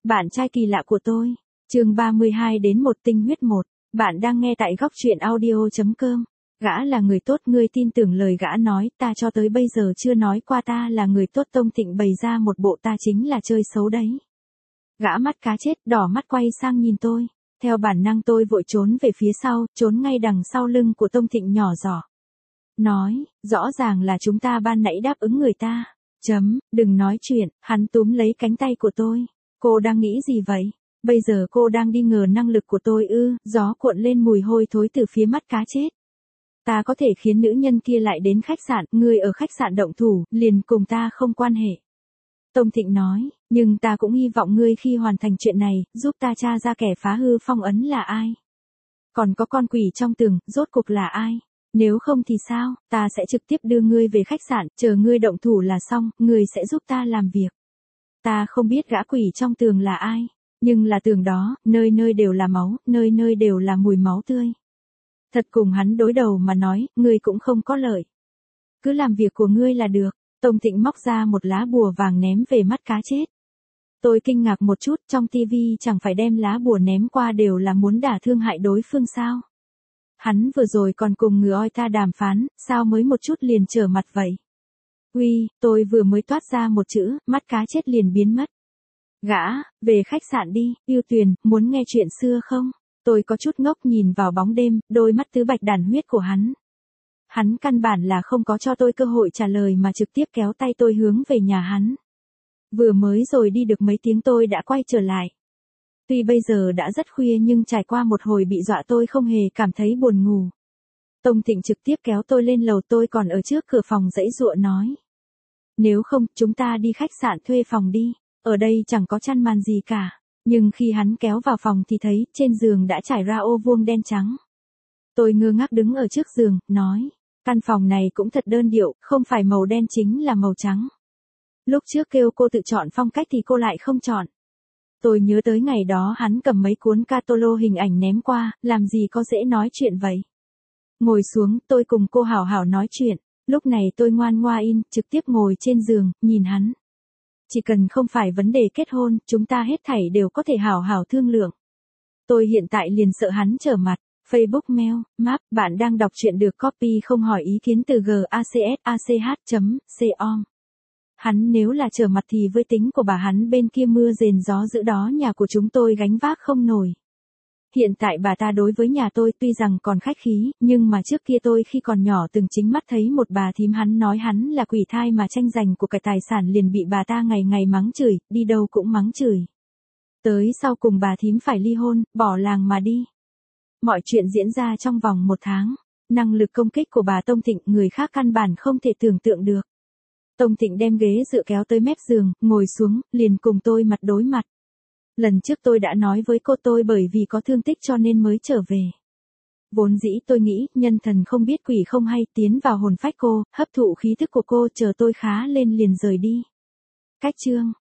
Bạn trai kỳ lạ của tôi. Chương 32 đến một tinh huyết một. Bạn đang nghe tại góc truyện audio.com. Gã là người tốt, ngươi tin tưởng lời gã nói, ta cho tới bây giờ chưa nói qua ta là người tốt. Tông Thịnh bày ra một bộ ta chính là chơi xấu đấy. Gã mắt cá chết, đỏ mắt quay sang nhìn tôi. Theo bản năng tôi vội trốn về phía sau, trốn ngay đằng sau lưng của Tông Thịnh nhỏ giỏ. Nói, rõ ràng là chúng ta ban nãy đáp ứng người ta. Đừng nói chuyện, hắn túm lấy cánh tay của tôi. Cô đang nghĩ gì vậy? Bây giờ cô đang đi ngờ năng lực của tôi ư? Gió cuộn lên mùi hôi thối từ phía mắt cá chết. Ta có thể khiến nữ nhân kia lại đến khách sạn, ngươi ở khách sạn động thủ, liền cùng ta không quan hệ. Tông Thịnh nói, nhưng ta cũng hy vọng ngươi khi hoàn thành chuyện này, giúp ta tra ra kẻ phá hư phong ấn là ai. Còn có con quỷ trong tường, rốt cuộc là ai? Nếu không thì sao, ta sẽ trực tiếp đưa ngươi về khách sạn, chờ ngươi động thủ là xong, ngươi sẽ giúp ta làm việc. Ta không biết gã quỷ trong tường là ai, nhưng là tường đó, nơi nơi đều là máu, nơi nơi đều là mùi máu tươi. Thật cùng hắn đối đầu mà nói, ngươi cũng không có lợi. Cứ làm việc của ngươi là được. Tông Thịnh móc ra một lá bùa vàng ném về mắt cá chết. Tôi kinh ngạc một chút, trong tivi chẳng phải đem lá bùa ném qua đều là muốn đả thương hại đối phương sao? Hắn vừa rồi còn cùng người oi ta đàm phán, sao mới một chút liền trở mặt vậy? Uy, tôi vừa mới toát ra một chữ, mắt cá chết liền biến mất. Gã, về khách sạn đi, Yêu Tuyền, muốn nghe chuyện xưa không? Tôi có chút ngốc nhìn vào bóng đêm, đôi mắt tứ bạch đàn huyết của hắn. Hắn căn bản là không có cho tôi cơ hội trả lời mà trực tiếp kéo tay tôi hướng về nhà hắn. Vừa mới rồi đi được mấy tiếng tôi đã quay trở lại. Tuy bây giờ đã rất khuya nhưng trải qua một hồi bị dọa tôi không hề cảm thấy buồn ngủ. Tông Thịnh trực tiếp kéo tôi lên lầu, tôi còn ở trước cửa phòng giãy giụa nói. Nếu không, chúng ta đi khách sạn thuê phòng đi, ở đây chẳng có chăn màn gì cả. Nhưng khi hắn kéo vào phòng thì thấy trên giường đã trải ra ô vuông đen trắng. Tôi ngơ ngác đứng ở trước giường, nói. Căn phòng này cũng thật đơn điệu, không phải màu đen chính là màu trắng. Lúc trước kêu cô tự chọn phong cách thì cô lại không chọn. Tôi nhớ tới ngày đó hắn cầm mấy cuốn catalog hình ảnh ném qua, làm gì có dễ nói chuyện vậy. Ngồi xuống, tôi cùng cô hảo hảo nói chuyện. Lúc này tôi ngoan ngoãn trực tiếp ngồi trên giường, nhìn hắn. Chỉ cần không phải vấn đề kết hôn, chúng ta hết thảy đều có thể hảo hảo thương lượng. Tôi hiện tại liền sợ hắn trở mặt. Facebook mail, map, bạn đang đọc truyện được copy không hỏi ý kiến từ gacsach.com. Hắn nếu là trở mặt thì với tính của bà hắn bên kia mưa rền gió dữ đó nhà của chúng tôi gánh vác không nổi. Hiện tại bà ta đối với nhà tôi tuy rằng còn khách khí, nhưng mà trước kia tôi khi còn nhỏ từng chính mắt thấy một bà thím hắn nói hắn là quỷ thai mà tranh giành của cái tài sản liền bị bà ta ngày ngày mắng chửi, đi đâu cũng mắng chửi. Tới sau cùng bà thím phải ly hôn, bỏ làng mà đi. Mọi chuyện diễn ra trong vòng 1 tháng. Năng lực công kích của bà Tông Thịnh người khác căn bản không thể tưởng tượng được. Tông Thịnh đem ghế dựa kéo tới mép giường, ngồi xuống, liền cùng tôi mặt đối mặt. Lần trước tôi đã nói với cô tôi bởi vì có thương tích cho nên mới trở về. Vốn dĩ tôi nghĩ, nhân thần không biết quỷ không hay, tiến vào hồn phách cô, hấp thụ khí thức của cô, chờ tôi khá lên liền rời đi. Cách chương.